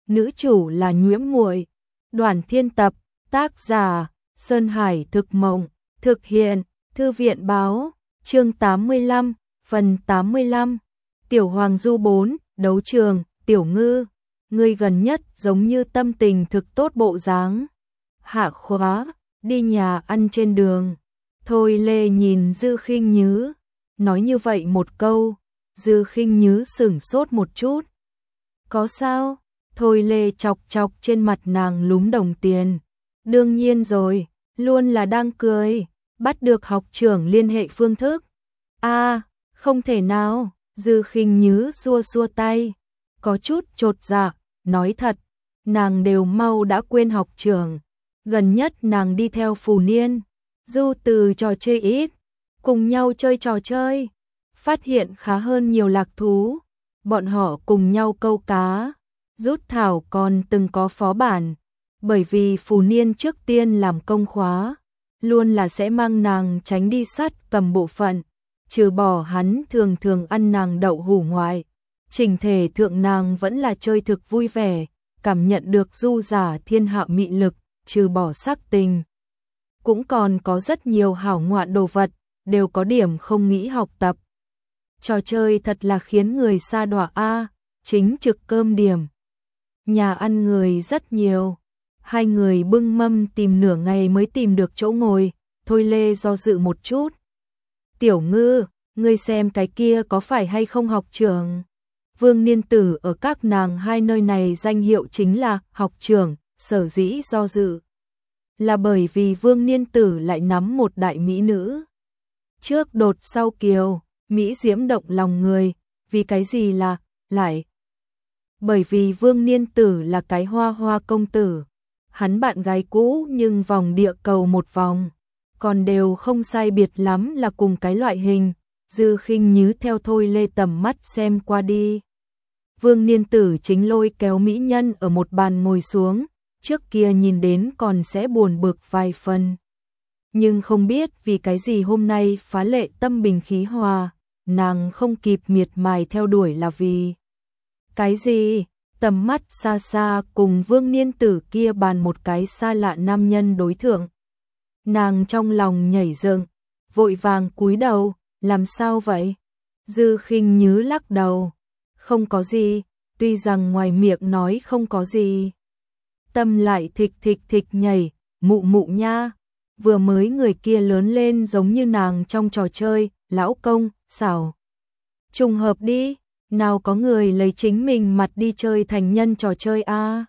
nữ chủ là Nhuễm Muội. Đoàn Thiên tập, tác giả Sơn Hải Thực Mộng, thực hiện Thư viện Báo, chương 85, phần 85. Tiểu Hoàng Du 4, đấu trường, Tiểu Ngư, ngươi gần nhất giống như tâm tình thực tốt bộ dáng. Hạ khóa, đi nhà ăn trên đường. Thôi Lê nhìn Dư Khinh Nhứ, nói như vậy một câu, Dư Khinh Nhứ sửng sốt một chút. Có sao? Thôi Lê chọc chọc trên mặt nàng lúm đồng tiền. Đương nhiên rồi, luôn là đang cười, bắt được học trưởng liên hệ phương thức. Không thể nào, Dư Khinh Nhứ xua xua tay, có chút chột dạ, nói thật, nàng đều mau đã quên học trưởng. Gần nhất nàng đi theo Phù Niên, du từ trò chơi ít, cùng nhau chơi trò chơi, phát hiện khá hơn nhiều lạc thú. Bọn họ cùng nhau câu cá, rút thảo còn từng có phó bản, bởi vì Phù Niên trước tiên làm công khóa, luôn là sẽ mang nàng tránh đi sắt cầm bộ phận, trừ bỏ hắn thường thường ăn nàng đậu hủ ngoại. Trình thể thượng nàng vẫn là chơi thực vui vẻ, cảm nhận được du giả thiên hạ mị lực, trừ bỏ sắc tình. Cũng còn có rất nhiều hảo ngoạn đồ vật, đều có điểm không nghĩ học tập. Trò chơi thật là khiến người sa đọa chính trực cơm điểm. Nhà ăn người rất nhiều, hai người bưng mâm tìm nửa ngày mới tìm được chỗ ngồi. Thôi Lê do dự một chút. Tiểu Ngư, ngươi xem cái kia có phải hay không học trưởng? Vương Niên Tử ở các nàng hai nơi này danh hiệu chính là học trưởng, sở dĩ do dự là bởi vì Vương Niên Tử lại nắm một đại mỹ nữ. Trước đột sau kiều, mỹ diễm động lòng người, vì cái gì là lại? Bởi vì Vương Niên Tử là cái hoa hoa công tử, hắn bạn gái cũ nhưng vòng địa cầu một vòng, còn đều không sai biệt lắm là cùng cái loại hình. Dư Khinh Nhứ theo Thôi Lê tầm mắt xem qua đi. Vương Niên Tử chính lôi kéo mỹ nhân ở một bàn ngồi xuống, trước kia nhìn đến còn sẽ buồn bực vài phần. Nhưng không biết vì cái gì hôm nay phá lệ tâm bình khí hòa, nàng không kịp miệt mài theo đuổi là vì cái gì? Tầm mắt xa xa cùng Vương Niên Tử kia bàn một cái xa lạ nam nhân đối thượng. Nàng trong lòng nhảy dựng, vội vàng cúi đầu, làm sao vậy? Dư Khinh Nhứ lắc đầu, không có gì, tuy rằng ngoài miệng nói không có gì. Tâm lại thịch thịch thịch nhảy, mụ mụ nha, vừa mới người kia lớn lên giống như nàng trong trò chơi, lão công, xảo. Trùng hợp đi, nào có người lấy chính mình mặt đi chơi thành nhân trò chơi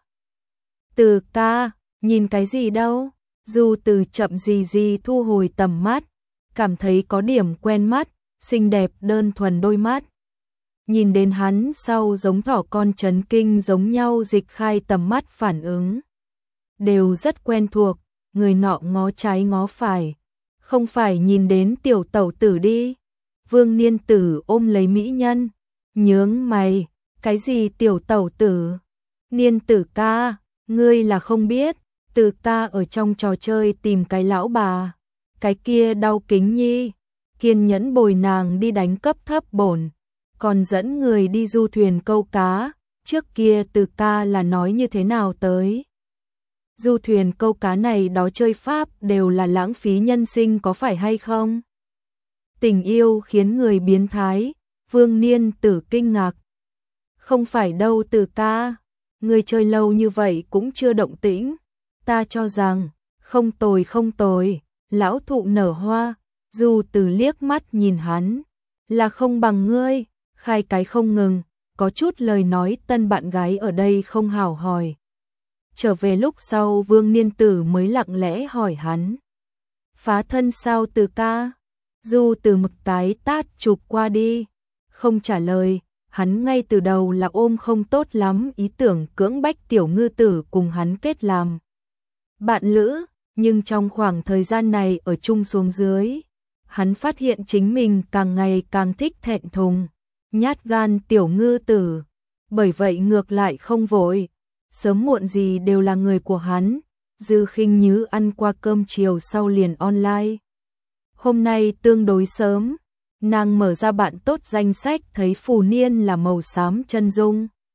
Từ ca, nhìn cái gì đâu? Du Từ chậm gì thu hồi tầm mắt, cảm thấy có điểm quen mắt, xinh đẹp đơn thuần đôi mắt. Nhìn đến hắn sau giống thỏ con chấn kinh giống nhau dịch khai tầm mắt phản ứng. Đều rất quen thuộc, người nọ ngó trái ngó phải. Không phải nhìn đến tiểu tẩu tử đi. Vương Niên Tử ôm lấy mỹ nhân, nhướng mày, cái gì tiểu tẩu tử? Niên Tử ca, ngươi là không biết, Từ ca ở trong trò chơi tìm cái lão bà, cái kia đau kính nhi, kiên nhẫn bồi nàng đi đánh cấp thấp bổn, còn dẫn người đi du thuyền câu cá, trước kia Từ ca là nói như thế nào tới? Du thuyền câu cá này đó chơi pháp đều là lãng phí nhân sinh có phải hay không? Tình yêu khiến người biến thái, Vương Niên Tử kinh ngạc. Không phải đâu Từ ca, người chơi lâu như vậy cũng chưa động tĩnh. Ta cho rằng, không tồi, lão thụ nở hoa. Du Từ liếc mắt nhìn hắn, là không bằng ngươi, khai cái không ngừng, có chút lời nói tân bạn gái ở đây không hảo hỏi. Trở về lúc sau Vương Niên Tử mới lặng lẽ hỏi hắn. Phá thân sao Từ ca? Du Từ mực tái tát chụp qua đi, không trả lời, hắn ngay từ đầu là ôm không tốt lắm ý tưởng cưỡng bách Tiểu Ngư Tử cùng hắn kết làm bạn lữ, nhưng trong khoảng thời gian này ở chung xuống dưới, hắn phát hiện chính mình càng ngày càng thích thẹn thùng, nhát gan Tiểu Ngư Tử, bởi vậy ngược lại không vội, sớm muộn gì đều là người của hắn. Dư Khinh Nhứ ăn qua cơm chiều sau liền online. Hôm nay tương đối sớm, nàng mở ra bạn tốt danh sách thấy Phù Niên là màu xám chân dung.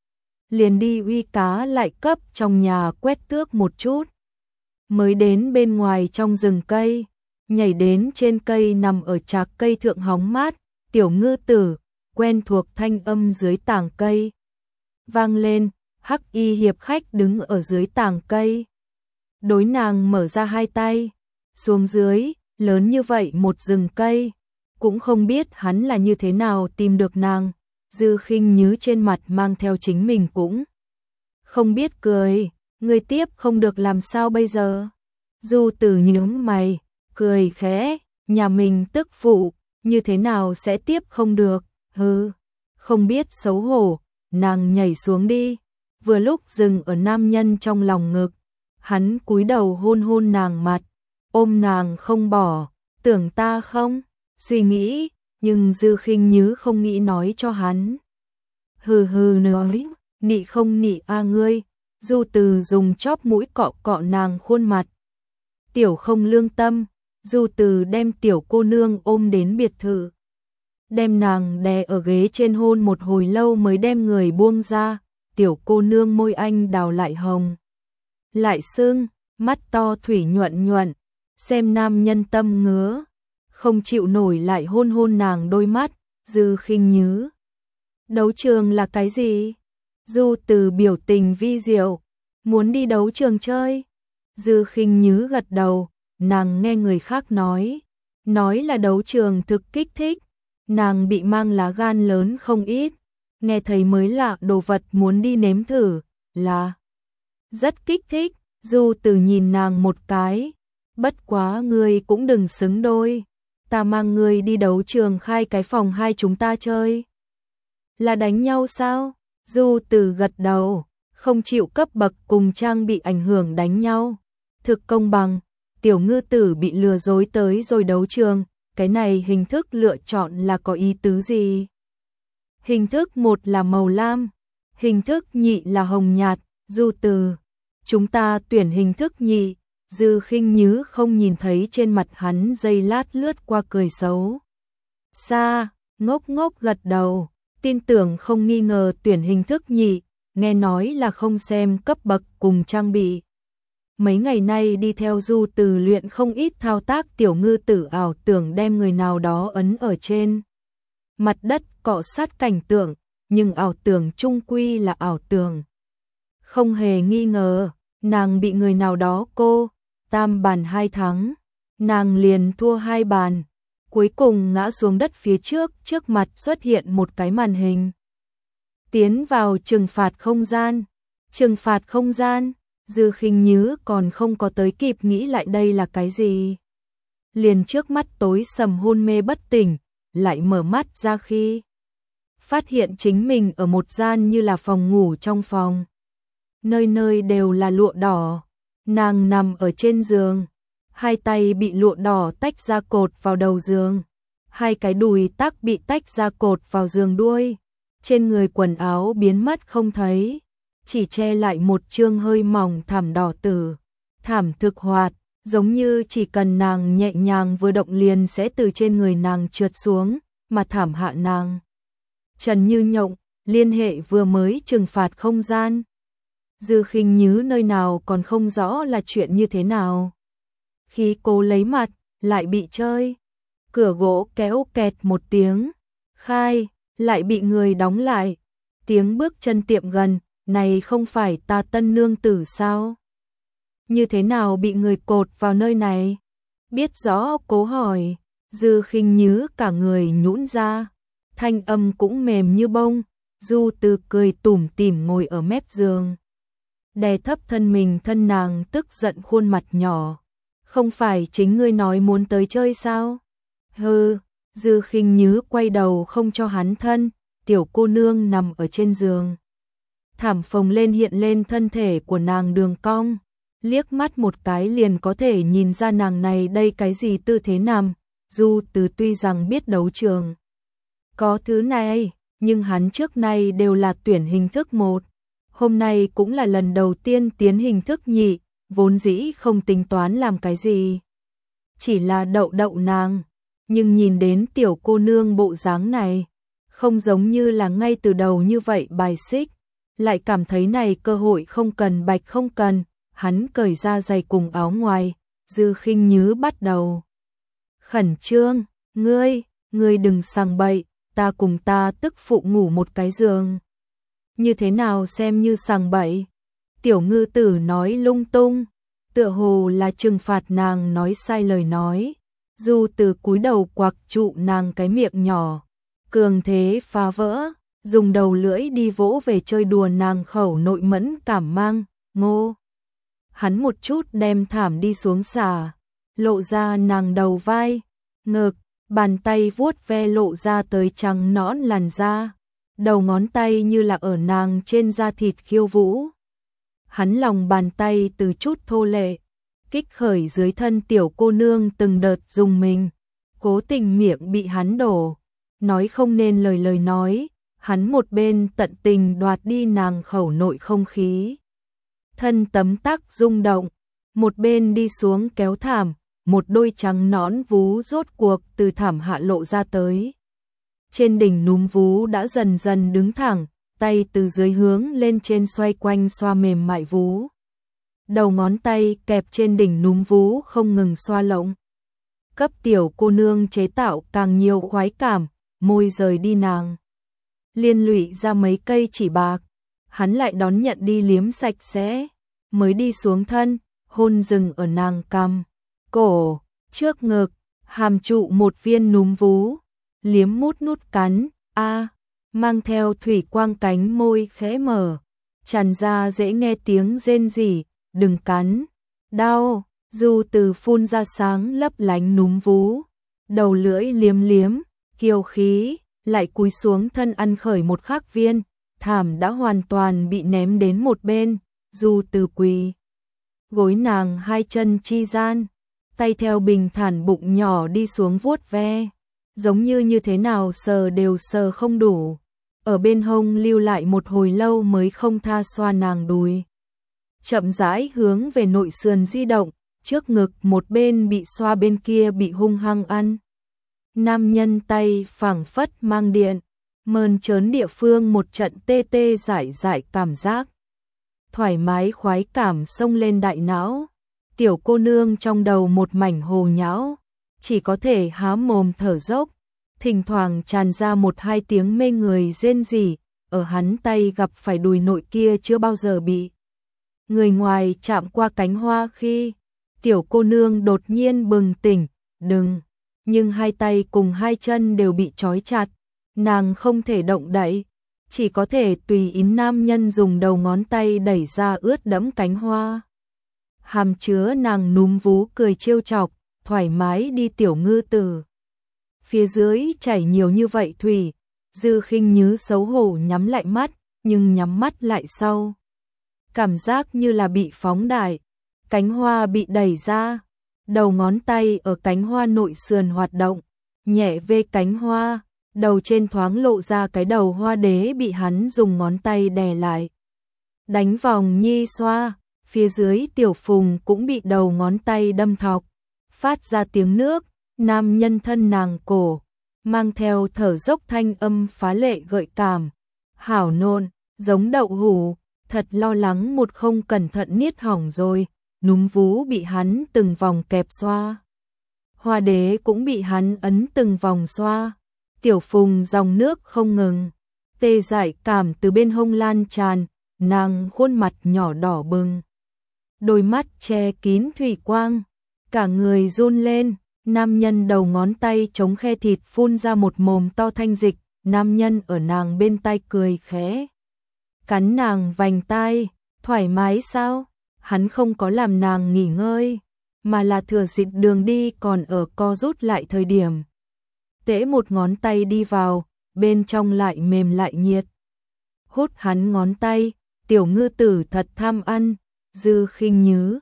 liền đi uy cá lại cấp trong nhà quét tước một chút. Mới đến bên ngoài trong rừng cây, nhảy đến trên cây nằm ở trạc cây thượng hóng mát, Tiểu Ngư Tử, quen thuộc thanh âm dưới tàng cây. Vang lên, Hắc Y hiệp khách đứng ở dưới tàng cây. Đối nàng mở ra hai tay, xuống dưới, lớn như vậy một rừng cây, cũng không biết hắn là như thế nào tìm được nàng. Dư Khinh Nhứ trên mặt mang theo chính mình cũng không biết cười, người tiếp không được làm sao bây giờ. Du Tử nhướng mày, cười khẽ, nhà mình tức phụ, như thế nào sẽ tiếp không được, hừ, không biết xấu hổ, nàng nhảy xuống đi, vừa lúc dừng ở nam nhân trong lòng ngực, hắn cúi đầu hôn hôn nàng mặt, ôm nàng không bỏ, tưởng ta không, suy nghĩ, nhưng Dư Khinh Nhứ không nghĩ nói cho hắn. Hừ hừ nói, nị không nị a ngươi, Du Từ dùng chóp mũi cọ cọ nàng khuôn mặt. Tiểu không lương tâm, Du Từ đem tiểu cô nương ôm đến biệt thự. Đem nàng đè ở ghế trên hôn một hồi lâu mới đem người buông ra, tiểu cô nương môi anh đào lại hồng. Lại sưng, mắt to thủy nhuận nhuận, xem nam nhân tâm ngứa, không chịu nổi lại hôn hôn nàng đôi mắt. Dư Khinh Nhứ, đấu trường là cái gì? Du Từ biểu tình vi diệu, muốn đi đấu trường chơi. Dư Khinh Nhứ gật đầu, nàng nghe người khác nói là đấu trường thực kích thích, nàng bị mang lá gan lớn không ít, nghe thấy mới lạ đồ vật muốn đi nếm thử, là rất kích thích. Du Từ nhìn nàng một cái, bất quá ngươi cũng đừng xứng đôi, ta mang ngươi đi đấu trường khai cái phòng hai chúng ta chơi. Là đánh nhau sao? Du Từ gật đầu, không chịu cấp bậc cùng trang bị ảnh hưởng đánh nhau. Thực công bằng, Tiểu Ngư Tử bị lừa dối tới rồi đấu trường, cái này hình thức lựa chọn là có ý tứ gì? Hình thức một là màu lam, hình thức nhị là hồng nhạt. Du Từ, chúng ta tuyển hình thức nhị. Dư Khinh Nhứ không nhìn thấy trên mặt hắn giây lát lướt qua cười xấu xa, ngốc ngốc gật đầu, tin tưởng không nghi ngờ tuyển hình thức nhị, nghe nói là không xem cấp bậc cùng trang bị. Mấy ngày nay đi theo Du Từ luyện không ít thao tác, Tiểu Ngư Tử ảo tưởng đem người nào đó ấn ở trên mặt đất cọ sát cảnh tượng, nhưng ảo tưởng chung quy là ảo tưởng. Không hề nghi ngờ, nàng bị người nào đó tam bàn 2 thắng, nàng liền thua 2 bàn, cuối cùng ngã xuống đất phía trước mặt xuất hiện một cái màn hình. Tiến vào trừng phạt không gian. Trừng phạt không gian, Dư Khinh Nhứ còn không có tới kịp nghĩ lại đây là cái gì. Liền trước mắt tối sầm hôn mê bất tỉnh, lại mở mắt ra khi phát hiện chính mình ở một gian như là phòng ngủ trong phòng. Nơi nơi đều là lụa đỏ, nàng nằm ở trên giường, hai tay bị lụa đỏ tách ra cột vào đầu giường, hai cái đùi tắc bị tách ra cột vào giường đuôi, trên người quần áo biến mất không thấy, chỉ che lại một chương hơi mỏng thảm đỏ tử, thảm thực hoạt, giống như chỉ cần nàng nhẹ nhàng vừa động liền sẽ từ trên người nàng trượt xuống, mà thảm hạ nàng. Trần Như Nhộng, liên hệ vừa mới trừng phạt không gian. Dư Khinh Nhứ nơi nào còn không rõ là chuyện như thế nào. Khi cố lấy mặt, lại bị chơi. Cửa gỗ kéo kẹt một tiếng, khai, lại bị người đóng lại. Tiếng bước chân tiệm gần, này không phải ta tân nương tử sao? Như thế nào bị người cột vào nơi này? Biết rõ cố hỏi, Dư Khinh Nhứ cả người nhũn ra, thanh âm cũng mềm như bông. Du Từ cười tủm tỉm ngồi ở mép giường, đè thấp thân mình, thân nàng tức giận khuôn mặt nhỏ. Không phải chính ngươi nói muốn tới chơi sao? Hừ. Dư Khinh Nhứ quay đầu không cho hắn thân, tiểu cô nương nằm ở trên giường. Thảm phồng lên hiện lên thân thể của nàng đường cong, liếc mắt một cái liền có thể nhìn ra nàng này đây cái gì tư thế nằm. Du Từ tuy rằng biết đấu trường có thứ này, nhưng hắn trước nay đều là tuyển hình thức 1. Hôm nay cũng là lần đầu tiên tiến hình thức nhị, vốn dĩ không tính toán làm cái gì. Chỉ là đậu đậu nàng, nhưng nhìn đến tiểu cô nương bộ dáng này, không giống như là ngay từ đầu như vậy bài xích. lại cảm thấy này cơ hội không cần bạch không cần, hắn cởi ra giày cùng áo ngoài, Dư Khinh Nhứ bắt đầu khẩn trương, ngươi đừng sằng bậy, ta cùng ta tức phụ ngủ một cái giường. Như thế nào xem như sằng bậy? Tiểu ngư tử nói lung tung, tựa hồ là trừng phạt nàng nói sai lời nói. Du Từ cúi đầu quặc trụ nàng cái miệng nhỏ, cường thế phá vỡ, dùng đầu lưỡi đi vỗ về chơi đùa nàng khẩu nội mẫn cảm mang, ngô. Hắn một chút đem thảm đi xuống xả, lộ ra nàng đầu vai, ngực, bàn tay vuốt ve lộ ra tới trắng nõn làn da, đầu ngón tay như là ở nàng trên da thịt khiêu vũ. Hắn lòng bàn tay từ chút thô lệ, kích khởi dưới thân tiểu cô nương từng đợt dùng mình, cố tình miệng bị hắn đổ, nói không nên lời nói, hắn một bên tận tình đoạt đi nàng khẩu nội không khí. Thân tấm tắc rung động, một bên đi xuống kéo thảm, một đôi trắng nõn vú rốt cuộc từ thảm hạ lộ ra tới. Trên đỉnh núm vú đã dần dần đứng thẳng, tay từ dưới hướng lên trên xoay quanh xoa mềm mại vú. Đầu ngón tay kẹp trên đỉnh núm vú không ngừng xoa lộng. Cấp tiểu cô nương chế tạo càng nhiều khoái cảm, môi rời đi nàng. Liên lụy ra mấy cây chỉ bạc, hắn lại đón nhận đi liếm sạch sẽ, mới đi xuống thân, hôn dừng ở nàng cằm, cổ, trước ngực, hàm trụ một viên núm vú, liếm mút nút cắn, mang theo thủy quang cánh môi khẽ mở, tràn ra dễ nghe tiếng rên rỉ, đừng cắn, đau, Du Từ phun ra sáng lấp lánh núm vú, đầu lưỡi liếm liếm, kiêu khí, lại cúi xuống thân ăn khởi một khắc viên, thảm đã hoàn toàn bị ném đến một bên, Du Từ quỳ gối nàng hai chân chi gian, tay theo bình thản bụng nhỏ đi xuống vuốt ve, giống như thế nào sờ đều sờ không đủ, ở bên hông lưu lại một hồi lâu mới không tha xoa nàng đùi. Chậm rãi hướng về nội sườn di động, trước ngực một bên bị xoa bên kia bị hung hăng ăn. Nam nhân tay phảng phất mang điện, mơn trớn địa phương một trận tê tê dại dại cảm giác. Thoải mái khoái cảm xông lên đại não, tiểu cô nương trong đầu một mảnh hồ nhão, chỉ có thể há mồm thở dốc, thỉnh thoảng tràn ra một hai tiếng mê người rên rỉ, ở hắn tay gặp phải đùi nội kia chưa bao giờ bị. Người ngoài chạm qua cánh hoa khi, tiểu cô nương đột nhiên bừng tỉnh, đừng, nhưng hai tay cùng hai chân đều bị trói chặt, nàng không thể động đậy, chỉ có thể tùy ý nam nhân dùng đầu ngón tay đẩy ra ướt đẫm cánh hoa. Hàm chứa nàng núm vú cười trêu chọc, thoải mái đi tiểu ngư tử. Phía dưới chảy nhiều như vậy thủy, Dư Khinh Nhứ xấu hổ nhắm lại mắt, nhưng nhắm mắt lại sau. Cảm giác như là bị phóng đại, cánh hoa bị đẩy ra, đầu ngón tay ở cánh hoa nội sườn hoạt động, nhẹ vê cánh hoa, đầu trên thoáng lộ ra cái đầu hoa đế bị hắn dùng ngón tay đè lại. Đánh vòng nhi xoa, phía dưới tiểu phùng cũng bị đầu ngón tay đâm thọc, phát ra tiếng nước, nam nhân thân nàng cổ, mang theo thở dốc thanh âm phá lệ gợi cảm. Hảo nôn, giống đậu hũ, thật lo lắng một không cẩn thận niết hỏng rồi, núm vú bị hắn từng vòng kẹp xoa. Hoa đế cũng bị hắn ấn từng vòng xoa. Tiểu phùng dòng nước không ngừng, tê dại cảm từ bên hông lan tràn, nàng khuôn mặt nhỏ đỏ bừng. Đôi mắt che kín thủy quang, cả người run lên, nam nhân đầu ngón tay chống khe thịt phun ra một mồm to thanh dịch, nam nhân ở nàng bên tai cười khẽ. Cắn nàng vành tai, thoải mái sao? Hắn không có làm nàng nghỉ ngơi, mà là thừa dịp đường đi còn ở co rút lại thời điểm. Tễ một ngón tay đi vào, bên trong lại mềm lại nhiệt. Hút hắn ngón tay, tiểu ngư tử thật tham ăn, Dư Khinh Nhứ.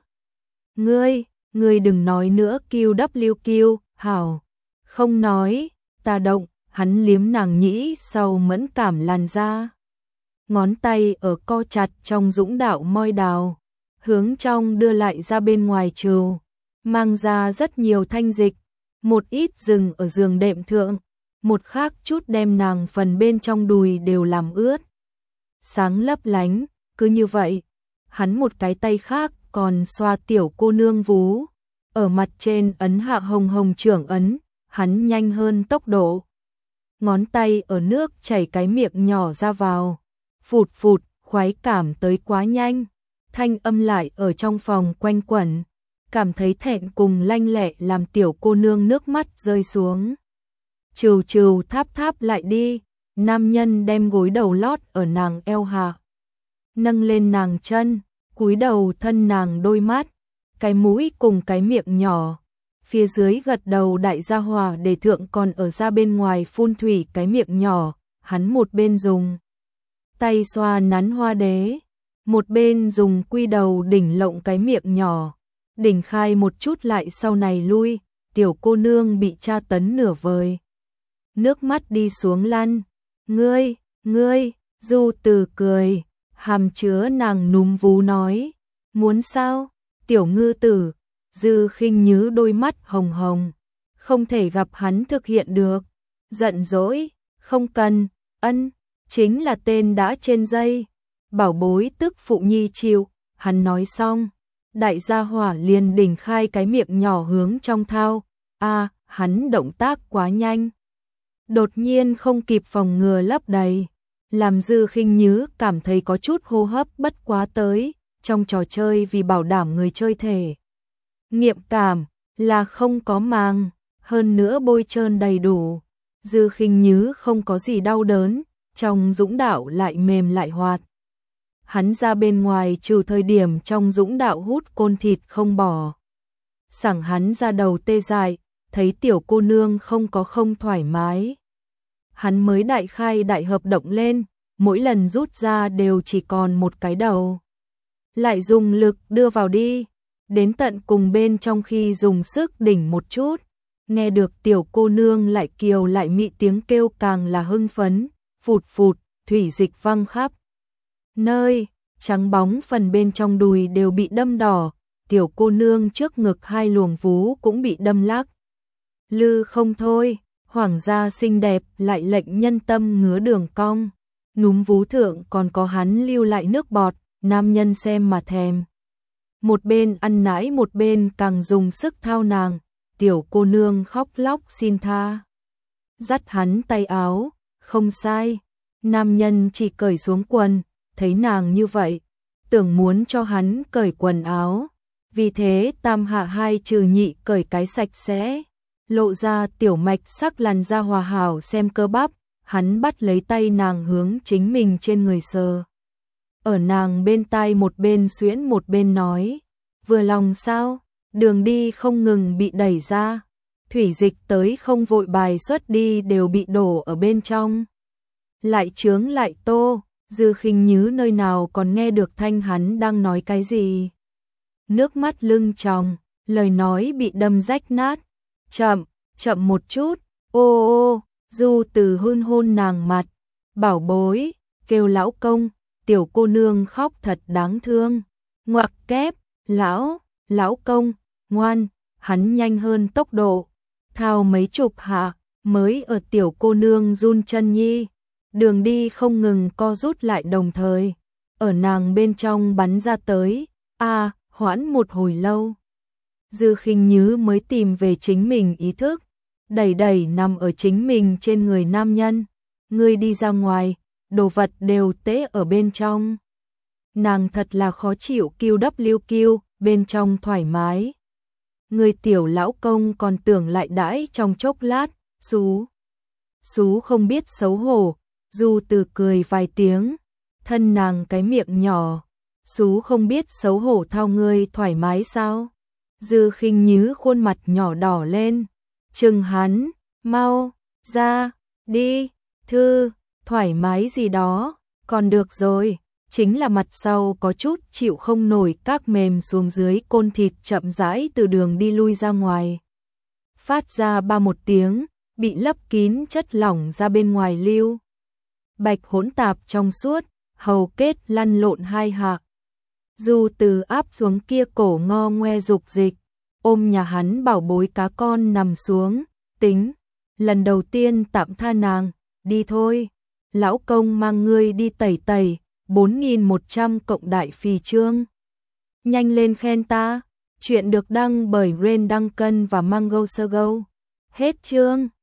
Ngươi đừng nói nữa QWQ, hảo. Không nói, ta động, hắn liếm nàng nhĩ sau mẫn cảm làn da. Ngón tay ở co chặt trong dũng đạo môi đào, hướng trong đưa lại ra bên ngoài trừ, mang ra rất nhiều thanh dịch, một ít dừng ở giường đệm thượng, một khác chút đem nàng phần bên trong đùi đều làm ướt. sáng lấp lánh, cứ như vậy. Hắn một cái tay khác còn xoa tiểu cô nương vú, ở mặt trên ấn hạ hồng hồng trưởng ấn, hắn nhanh hơn tốc độ. Ngón tay ở nước chảy cái miệng nhỏ ra vào, phụt phụt, khoái cảm tới quá nhanh, thanh âm lại ở trong phòng quanh quẩn, cảm thấy thẹn cùng lanh lẹ làm tiểu cô nương nước mắt rơi xuống. Trừu trừu tháp tháp lại đi, nam nhân đem gối đầu lót ở nàng eo hạ, nâng lên nàng chân, cúi đầu thân nàng đôi mắt, cái mũi cùng cái miệng nhỏ. Phía dưới gật đầu đại gia hỏa để thượng còn ở ra bên ngoài phun thủy cái miệng nhỏ, hắn một bên dùng tay xoa nắn hoa đế, một bên dùng quy đầu đỉnh lộng cái miệng nhỏ, đỉnh khai một chút lại sau này lui, tiểu cô nương bị tra tấn nửa vời. Nước mắt đi xuống lăn, ngươi, Du Từ cười, hàm chứa nàng núm vú nói, muốn sao, tiểu ngư tử. Dư Khinh Nhứ đôi mắt hồng hồng, không thể gặp hắn thực hiện được, giận dỗi, không cần, ân, chính là tên đã trên dây, bảo bối tức phụ nhi chịu, hắn nói xong, đại gia hỏa liền đỉnh khai cái miệng nhỏ hướng trong thao, hắn động tác quá nhanh, đột nhiên không kịp phòng ngừa lấp đầy, làm Dư Khinh Nhứ cảm thấy có chút hô hấp bất quá tới, trong trò chơi vì bảo đảm người chơi thể nghiệm cảm là không có màng, hơn nữa bôi trơn đầy đủ. Dư Khinh Nhứ không có gì đau đớn, trong dũng đạo lại mềm lại hoạt. Hắn ra bên ngoài trừ thời điểm trong dũng đạo hút côn thịt không bỏ. Sẵn hắn ra đầu tê dại, thấy tiểu cô nương không có không thoải mái. Hắn mới đại khai đại hợp động lên, mỗi lần rút ra đều chỉ còn một cái đầu. Lại dùng lực đưa vào đi. Đến tận cùng bên trong khi dùng sức đỉnh một chút, nghe được tiểu cô nương lại kiều lại mị tiếng kêu càng là hưng phấn, phụt phụt, thủy dịch văng khắp nơi, trắng bóng phần bên trong đùi đều bị đâm đỏ, tiểu cô nương trước ngực hai luồng vú cũng bị đâm lắc. Lư không thôi, hoàng gia xinh đẹp lại lệnh nhân tâm ngứa đường cong, núm vú thượng còn có hắn lưu lại nước bọt, nam nhân xem mà thèm. Một bên ăn nãi một bên càng dùng sức thao nàng, tiểu cô nương khóc lóc xin tha. Dắt hắn tay áo, không sai, nam nhân chỉ cởi xuống quần, thấy nàng như vậy, tưởng muốn cho hắn cởi quần áo, vì thế tam hạ hai trừ nhị cởi cái sạch sẽ, lộ ra tiểu mạch sắc làn da hòa hảo xem cơ bắp, hắn bắt lấy tay nàng hướng chính mình trên người sờ. Ở nàng bên tai một bên xuyễn một bên nói, vừa lòng sao, đường đi không ngừng bị đẩy ra, thủy dịch tới không vội bài xuất đi đều bị đổ ở bên trong. Lại chướng lại tô, Dư Khinh Nhứ nơi nào còn nghe được thanh hắn đang nói cái gì. Nước mắt lưng tròng, lời nói bị đâm rách nát, chậm một chút, ô, Du Từ hôn hôn nàng mặt, bảo bối, kêu lão công, tiểu cô nương khóc thật đáng thương, ngoặc kép, lão công, ngoan, hắn nhanh hơn tốc độ, thao mấy chục hạ, mới ở tiểu cô nương run chân nhi, đường đi không ngừng co rút lại đồng thời, ở nàng bên trong bắn ra tới, hoãn một hồi lâu. Dư Khinh Nhứ mới tìm về chính mình ý thức, đẩy nằm ở chính mình trên người nam nhân, ngươi đi ra ngoài, đồ vật đều tế ở bên trong. Nàng thật là khó chịu QWQ, bên trong thoải mái. Người tiểu lão công còn tưởng lại đãi trong chốc lát, xú không biết xấu hổ, Du Từ cười vài tiếng, thân nàng cái miệng nhỏ, xú không biết xấu hổ thao ngươi thoải mái sao? Dư Khinh Nhứ khuôn mặt nhỏ đỏ lên, chừng hắn, mau, ra, đi, thoải mái gì đó, còn được rồi. Chính là mặt sau có chút chịu không nổi các mềm xuống dưới côn thịt chậm rãi từ đường đi lui ra ngoài. Phát ra một tiếng, bị lấp kín chất lỏng ra bên ngoài lưu. Bạch hỗn tạp trong suốt, hầu kết lăn lộn hai hạ. Du Từ áp xuống kia cổ ngo ngoe dục dịch, ôm nhà hắn bảo bối cá con nằm xuống, tính, lần đầu tiên tạm tha nàng, đi thôi, lão công mang ngươi đi tẩy tẩy. 4100 cộng đại phì chương. Nhanh lên khen ta. Chuyện được đăng bởi Rain Duncan và Mango Sogo. Hết chương.